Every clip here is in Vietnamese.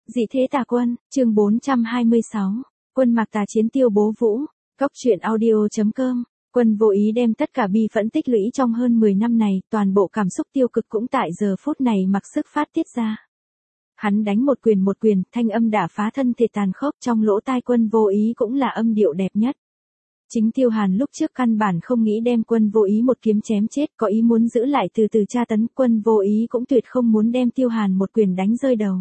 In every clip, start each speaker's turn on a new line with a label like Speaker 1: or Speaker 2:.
Speaker 1: Dị thế tà quân, chương 426. Quân Mạc Tà chiến Tiêu Bố Vũ. Cốc truyện audio.com. Quân vô ý đem tất cả bi phẫn tích lũy trong hơn 10 năm này, toàn bộ cảm xúc tiêu cực cũng tại giờ phút này mặc sức phát tiết ra. Hắn đánh một quyền, thanh âm đả phá thân thể tàn khốc, trong lỗ tai Quân vô ý cũng là âm điệu đẹp nhất. Chính Tiêu Hàn lúc trước căn bản không nghĩ đem Quân vô ý một kiếm chém chết, có ý muốn giữ lại từ từ tra tấn. Quân vô ý cũng tuyệt không muốn đem Tiêu Hàn một quyền đánh rơi đầu.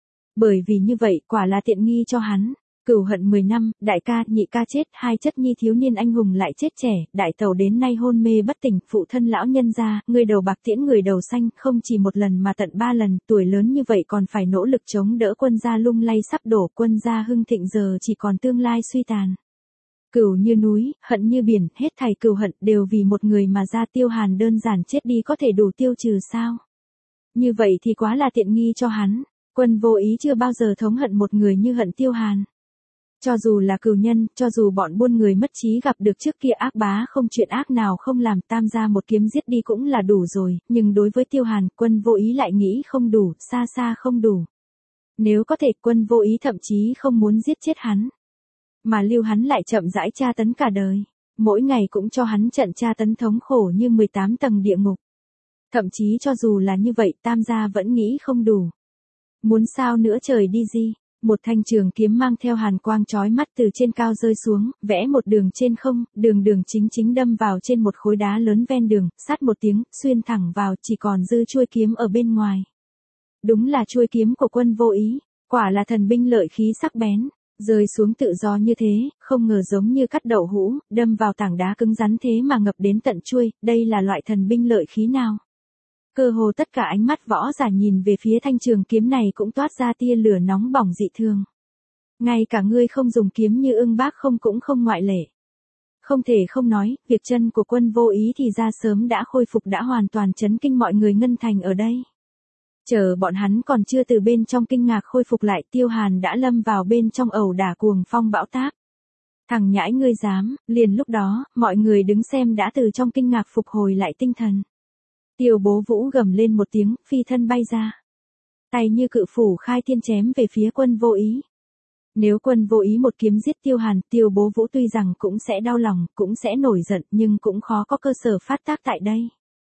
Speaker 1: Bởi vì như vậy quả là tiện nghi cho hắn. Cửu hận 10 năm, đại ca, nhị ca chết, hai chất nhi thiếu niên anh hùng lại chết trẻ, đại tẩu đến nay hôn mê bất tỉnh, phụ thân lão nhân gia, người đầu bạc tiễn người đầu xanh, không chỉ một lần mà tận 3 lần, tuổi lớn như vậy còn phải nỗ lực chống đỡ quân gia lung lay sắp đổ, quân gia hưng thịnh giờ chỉ còn tương lai suy tàn. Cửu như núi, hận như biển, hết thảy cửu hận đều vì một người mà ra. Tiêu Hàn đơn giản chết đi có thể đủ tiêu trừ sao? Như vậy thì quá là tiện nghi cho hắn. Quân vô ý chưa bao giờ thống hận một người như hận Tiêu Hàn. Cho dù là cừu nhân, cho dù bọn buôn người mất trí gặp được trước kia ác bá không chuyện ác nào không làm, tam gia một kiếm giết đi cũng là đủ rồi, nhưng đối với Tiêu Hàn, Quân vô ý lại nghĩ không đủ, xa xa không đủ. Nếu có thể, Quân vô ý thậm chí không muốn giết chết hắn, mà lưu hắn lại chậm rãi tra tấn cả đời, mỗi ngày cũng cho hắn trận tra tấn thống khổ như 18 tầng địa ngục. Thậm chí cho dù là như vậy, tam gia vẫn nghĩ không đủ. Muốn sao nữa trời đi gì? Một thanh trường kiếm mang theo hàn quang chói mắt từ trên cao rơi xuống, vẽ một đường trên không, đường chính đâm vào trên một khối đá lớn ven đường, sát một tiếng, xuyên thẳng vào, chỉ còn dư chuôi kiếm ở bên ngoài. Đúng là chuôi kiếm của Quân vô ý, quả là thần binh lợi khí sắc bén, rơi xuống tự do như thế, không ngờ giống như cắt đậu hũ, đâm vào tảng đá cứng rắn thế mà ngập đến tận chuôi, đây là loại thần binh lợi khí nào? Cơ hồ tất cả ánh mắt võ giả nhìn về phía thanh trường kiếm này cũng toát ra tia lửa nóng bỏng dị thường. Ngay cả ngươi không dùng kiếm như Ưng Bác không cũng không ngoại lệ. Không thể không nói, việc chân của Quân vô ý thì ra sớm đã khôi phục, đã hoàn toàn chấn kinh mọi người Ngân Thành ở đây. Chờ bọn hắn còn chưa từ bên trong kinh ngạc khôi phục lại, Tiêu Hàn đã lâm vào bên trong ẩu đả cuồng phong bão táp. Thằng nhãi ngươi dám, liền lúc đó, mọi người đứng xem đã từ trong kinh ngạc phục hồi lại tinh thần. Tiêu Bố Vũ gầm lên một tiếng, phi thân bay ra. Tay như cự phủ khai thiên chém về phía Quân vô ý. Nếu Quân vô ý một kiếm giết Tiêu Hàn, Tiêu Bố Vũ tuy rằng cũng sẽ đau lòng, cũng sẽ nổi giận, nhưng cũng khó có cơ sở phát tác tại đây.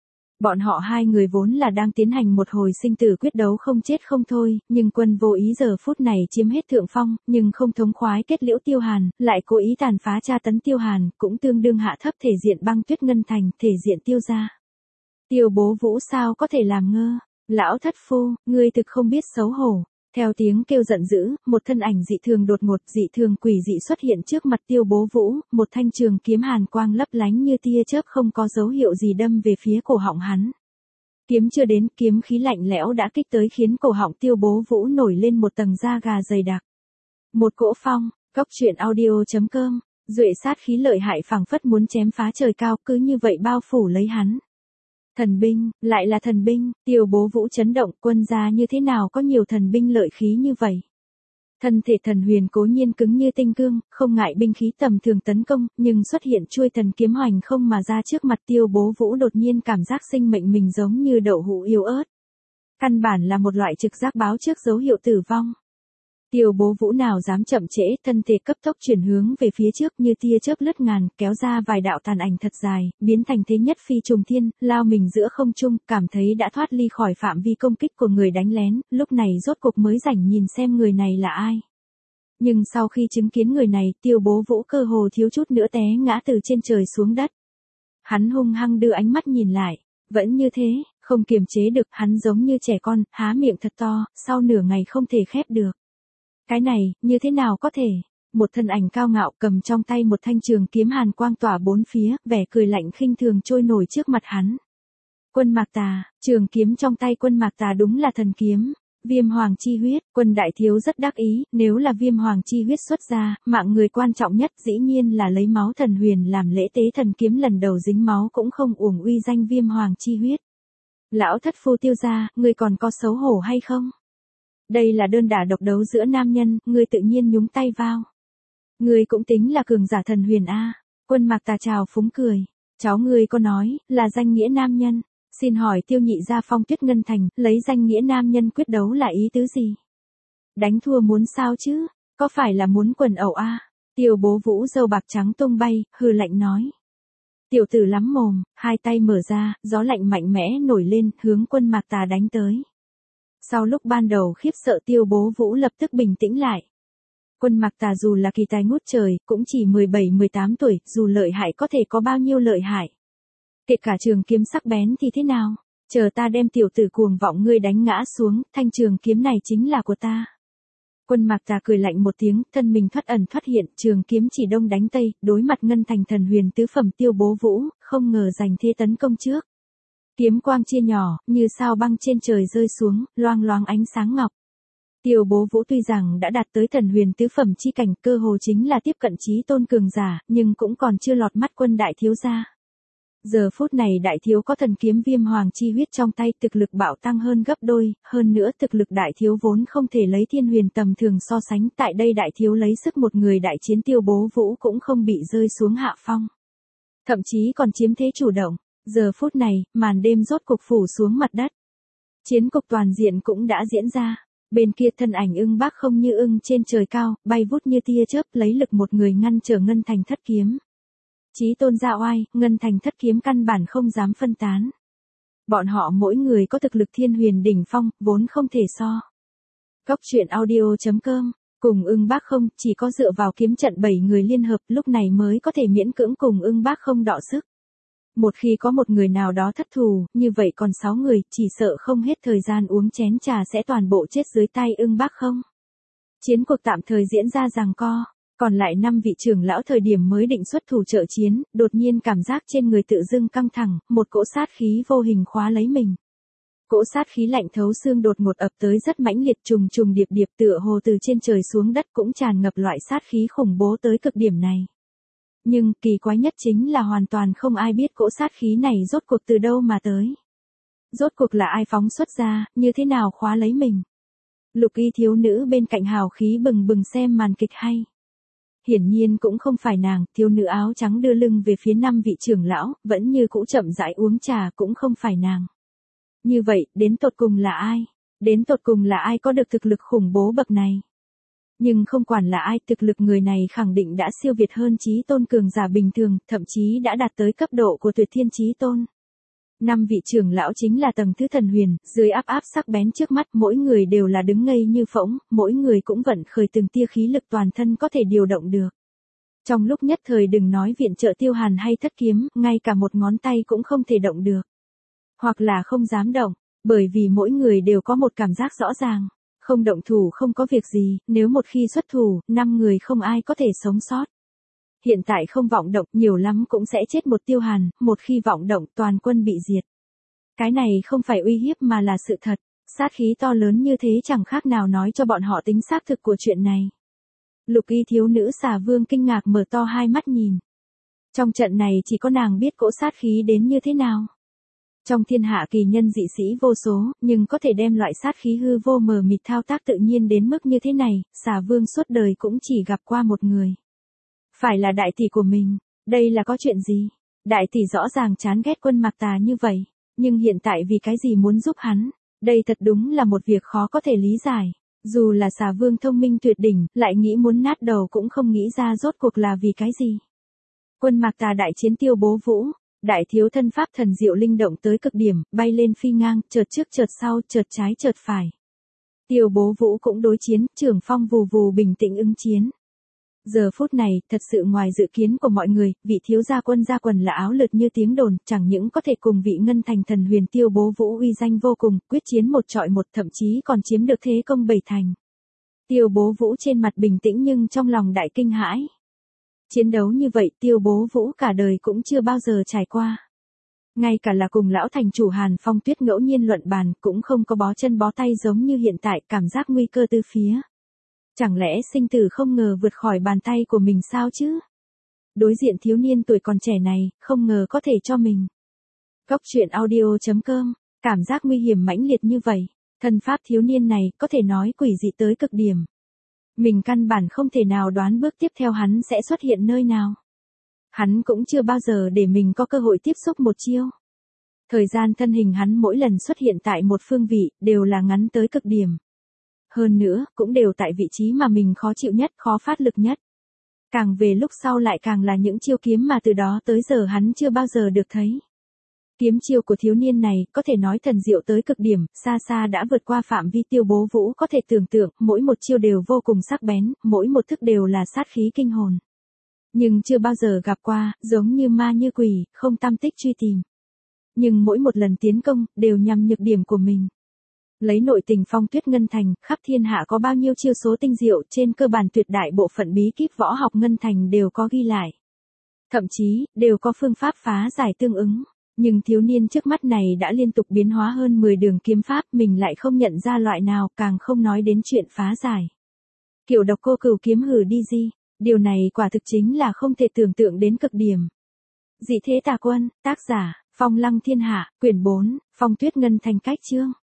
Speaker 1: Bọn họ hai người vốn là đang tiến hành một hồi sinh tử quyết đấu không chết không thôi, nhưng Quân vô ý giờ phút này chiếm hết thượng phong, nhưng không thống khoái kết liễu Tiêu Hàn, lại cố ý tàn phá tra tấn Tiêu Hàn, cũng tương đương hạ thấp thể diện Băng Tuyết Ngân Thành, thể diện Tiêu gia. Tiêu Bố Vũ sao có thể làm ngơ? Lão thất phu, ngươi thực không biết xấu hổ. Theo tiếng kêu giận dữ, một thân ảnh dị thường đột ngột, dị thường quỷ dị xuất hiện trước mặt Tiêu Bố Vũ, một thanh trường kiếm hàn quang lấp lánh như tia chớp không có dấu hiệu gì đâm về phía cổ họng hắn. Kiếm chưa đến, kiếm khí lạnh lẽo đã kích tới khiến cổ họng Tiêu Bố Vũ nổi lên một tầng da gà dày đặc. Một cỗ phong, cốc truyện audio.com, duệ sát khí lợi hại phảng phất muốn chém phá trời cao, cứ như vậy bao phủ lấy hắn. Thần binh, lại là thần binh, Tiêu Bố Vũ chấn động, quân gia như thế nào có nhiều thần binh lợi khí như vậy. Thân thể thần huyền cố nhiên cứng như tinh cương, không ngại binh khí tầm thường tấn công, nhưng xuất hiện chuôi thần kiếm hoành không mà ra trước mặt Tiêu Bố Vũ đột nhiên cảm giác sinh mệnh mình giống như đậu hũ yếu ớt. Căn bản là một loại trực giác báo trước dấu hiệu tử vong. Tiêu Bố Vũ nào dám chậm trễ, thân thể cấp tốc chuyển hướng về phía trước như tia chớp lướt ngàn, kéo ra vài đạo tàn ảnh thật dài, biến thành thế nhất phi trùng thiên, lao mình giữa không trung, cảm thấy đã thoát ly khỏi phạm vi công kích của người đánh lén, lúc này rốt cuộc mới rảnh nhìn xem người này là ai. Nhưng sau khi chứng kiến người này, Tiêu Bố Vũ cơ hồ thiếu chút nữa té ngã từ trên trời xuống đất. Hắn hung hăng đưa ánh mắt nhìn lại, vẫn như thế, không kiềm chế được, hắn giống như trẻ con, há miệng thật to, sau nửa ngày không thể khép được. Cái này, như thế nào có thể? Một thân ảnh cao ngạo cầm trong tay một thanh trường kiếm hàn quang tỏa bốn phía, vẻ cười lạnh khinh thường trôi nổi trước mặt hắn. Quân Mạc Tà, trường kiếm trong tay Quân Mạc Tà đúng là thần kiếm, Viêm Hoàng chi huyết, Quân đại thiếu rất đắc ý, nếu là Viêm Hoàng chi huyết xuất ra, mạng người quan trọng nhất dĩ nhiên là lấy máu thần huyền làm lễ tế thần kiếm lần đầu dính máu cũng không uổng uy danh Viêm Hoàng chi huyết. Lão thất phu Tiêu gia, ngươi còn có xấu hổ hay không? Đây là đơn đả độc đấu giữa nam nhân, ngươi tự nhiên nhúng tay vào. Ngươi cũng tính là cường giả thần huyền a. Quân Mạc Tà chào phúng cười. Cháu ngươi có nói, là danh nghĩa nam nhân. Xin hỏi Tiêu nhị gia Phong Tuyết Ngân Thành, lấy danh nghĩa nam nhân quyết đấu là ý tứ gì? Đánh thua muốn sao chứ? Có phải là muốn quần ẩu a? Tiêu Bố Vũ râu bạc trắng tung bay, hừ lạnh nói. Tiểu tử lắm mồm, hai tay mở ra, gió lạnh mạnh mẽ nổi lên, hướng Quân Mạc Tà đánh tới. Sau lúc ban đầu khiếp sợ Tiêu Bố Vũ lập tức bình tĩnh lại. Quân Mạc Tà dù là kỳ tài ngút trời, cũng chỉ 17-18 tuổi, dù lợi hại có thể có bao nhiêu lợi hại. Kể cả trường kiếm sắc bén thì thế nào? Chờ ta đem tiểu tử cuồng vọng ngươi đánh ngã xuống, thanh trường kiếm này chính là của ta. Quân Mạc Tà cười lạnh một tiếng, thân mình thoát ẩn thoát hiện, trường kiếm chỉ đông đánh tây, đối mặt ngân thành thần huyền tứ phẩm Tiêu Bố Vũ, không ngờ giành thế tấn công trước. Kiếm quang chia nhỏ, như sao băng trên trời rơi xuống, loang loáng ánh sáng ngọc. Tiêu Bố Vũ tuy rằng đã đạt tới thần huyền tứ phẩm chi cảnh, cơ hồ chính là tiếp cận chí tôn cường giả, nhưng cũng còn chưa lọt mắt Quân đại thiếu gia. Giờ phút này đại thiếu có thần kiếm Viêm Hoàng chi huyết trong tay, thực lực bạo tăng hơn gấp đôi, hơn nữa thực lực đại thiếu vốn không thể lấy thiên huyền tầm thường so sánh, tại đây đại thiếu lấy sức một người đại chiến Tiêu Bố Vũ cũng không bị rơi xuống hạ phong. Thậm chí còn chiếm thế chủ động, giờ phút này, màn đêm rốt cục phủ xuống mặt đất. Chiến cục toàn diện cũng đã diễn ra, bên kia thân ảnh Ưng Bác Không như ưng trên trời cao, bay vút như tia chớp, lấy lực một người ngăn trở Ngân Thành Thất Kiếm. Chí tôn ra oai, Ngân Thành Thất Kiếm căn bản không dám phân tán. Bọn họ mỗi người có thực lực thiên huyền đỉnh phong, vốn không thể so. Góc truyện audio.com, cùng Ưng Bác Không, chỉ có dựa vào kiếm trận 7 người liên hợp lúc này mới có thể miễn cưỡng cùng Ưng Bác Không đọ sức. Một khi có một người nào đó thất thù, như vậy còn 6 người, chỉ sợ không hết thời gian uống chén trà sẽ toàn bộ chết dưới tay Ưng Bác Không. Chiến cuộc tạm thời diễn ra giằng co. Còn lại 5 vị trưởng lão thời điểm mới định xuất thủ trợ chiến, đột nhiên cảm giác trên người tự dưng căng thẳng, một cỗ sát khí vô hình khóa lấy mình. Cỗ sát khí lạnh thấu xương đột ngột ập tới rất mãnh liệt, trùng trùng điệp điệp, tựa hồ từ trên trời xuống đất cũng tràn ngập loại sát khí khủng bố tới cực điểm này. Nhưng kỳ quái nhất chính là hoàn toàn không ai biết cỗ sát khí này rốt cuộc từ đâu mà tới. Rốt cuộc là ai phóng xuất ra, như thế nào khóa lấy mình. Lục y thiếu nữ bên cạnh hào khí bừng bừng xem màn kịch hay. Hiển nhiên cũng không phải nàng, thiếu nữ áo trắng đưa lưng về phía 5 vị trưởng lão, vẫn như cũ chậm rãi uống trà, cũng không phải nàng. Như vậy, đến tột cùng là ai? Đến tột cùng là ai có được thực lực khủng bố bậc này? Nhưng không quản là ai, thực lực người này khẳng định đã siêu việt hơn chí tôn cường giả bình thường, thậm chí đã đạt tới cấp độ của tuyệt thiên chí tôn. 5 vị trưởng lão chính là tầng thứ thần huyền, dưới áp áp sắc bén trước mắt, mỗi người đều là đứng ngây như phỗng, mỗi người cũng vận khởi từng tia khí lực toàn thân có thể điều động được. Trong lúc nhất thời đừng nói viện trợ Tiêu Hàn hay Thất Kiếm, ngay cả một ngón tay cũng không thể động được. Hoặc là không dám động, bởi vì mỗi người đều có một cảm giác rõ ràng. Không động thủ không có việc gì, nếu một khi xuất thủ, 5 người không ai có thể sống sót. Hiện tại không vọng động, nhiều lắm cũng sẽ chết một Tiêu Hàn, một khi vọng động toàn quân bị diệt. Cái này không phải uy hiếp mà là sự thật, sát khí to lớn như thế chẳng khác nào nói cho bọn họ tính xác thực của chuyện này. Lục y thiếu nữ Xà Vương kinh ngạc mở to hai mắt nhìn. Trong trận này chỉ có nàng biết cỗ sát khí đến như thế nào. Trong thiên hạ kỳ nhân dị sĩ vô số, nhưng có thể đem loại sát khí hư vô mờ mịt thao tác tự nhiên đến mức như thế này, Xà Vương suốt đời cũng chỉ gặp qua một người. Phải là đại tỷ của mình, đây là có chuyện gì? Đại tỷ rõ ràng chán ghét Quân Mạc Tà như vậy, nhưng hiện tại vì cái gì muốn giúp hắn? Đây thật đúng là một việc khó có thể lý giải. Dù là Xà Vương thông minh tuyệt đỉnh, lại nghĩ muốn nát đầu cũng không nghĩ ra rốt cuộc là vì cái gì. Quân Mạc Tà đại chiến Tiêu Bố Vũ, đại thiếu thân pháp thần diệu linh động tới cực điểm, bay lên phi ngang, chợt trước chợt sau, chợt trái chợt phải. Tiêu Bố Vũ cũng đối chiến, trưởng phong vù vù bình tĩnh ứng chiến. Giờ phút này, thật sự ngoài dự kiến của mọi người, vị thiếu gia Quân gia quần là áo lượt như tiếng đồn, chẳng những có thể cùng vị Ngân Thành thần huyền Tiêu Bố Vũ uy danh vô cùng, quyết chiến một trọi một, thậm chí còn chiếm được thế công 7 thành. Tiêu Bố Vũ trên mặt bình tĩnh nhưng trong lòng đại kinh hãi. Chiến đấu như vậy Tiêu Bố Vũ cả đời cũng chưa bao giờ trải qua. Ngay cả là cùng lão thành chủ Hàn Phong Tuyết ngẫu nhiên luận bàn cũng không có bó chân bó tay giống như hiện tại, cảm giác nguy cơ từ phía. Chẳng lẽ sinh tử không ngờ vượt khỏi bàn tay của mình sao chứ? Đối diện thiếu niên tuổi còn trẻ này, không ngờ có thể cho mình. Góc truyện audio.com, cảm giác nguy hiểm mãnh liệt như vậy, thân pháp thiếu niên này có thể nói quỷ dị tới cực điểm. Mình căn bản không thể nào đoán bước tiếp theo hắn sẽ xuất hiện nơi nào. Hắn cũng chưa bao giờ để mình có cơ hội tiếp xúc một chiêu. Thời gian thân hình hắn mỗi lần xuất hiện tại một phương vị, đều là ngắn tới cực điểm. Hơn nữa, cũng đều tại vị trí mà mình khó chịu nhất, khó phát lực nhất. Càng về lúc sau lại càng là những chiêu kiếm mà từ đó tới giờ hắn chưa bao giờ được thấy. Kiếm chiêu của thiếu niên này có thể nói thần diệu tới cực điểm, xa xa đã vượt qua phạm vi Tiêu Bố Vũ có thể tưởng tượng, mỗi một chiêu đều vô cùng sắc bén, mỗi một thức đều là sát khí kinh hồn. Nhưng chưa bao giờ gặp qua, giống như ma như quỷ, không tăm tích truy tìm. Nhưng mỗi một lần tiến công, đều nhằm nhược điểm của mình. Lấy nội tình Phong Tuyết Ngân Thành, khắp thiên hạ có bao nhiêu chiêu số tinh diệu, trên cơ bản tuyệt đại bộ phận bí kíp võ học Ngân Thành đều có ghi lại. Thậm chí, đều có phương pháp phá giải tương ứng. Nhưng thiếu niên trước mắt này đã liên tục biến hóa hơn 10 đường kiếm pháp, mình lại không nhận ra loại nào, càng không nói đến chuyện phá giải. Kiểu độc cô cửu kiếm hử đi di, điều này quả thực chính là không thể tưởng tượng đến cực điểm. Dị thế tà quân, tác giả, Phong Lăng Thiên Hạ, quyển 4, Phong Tuyết Ngân Thành cách chương.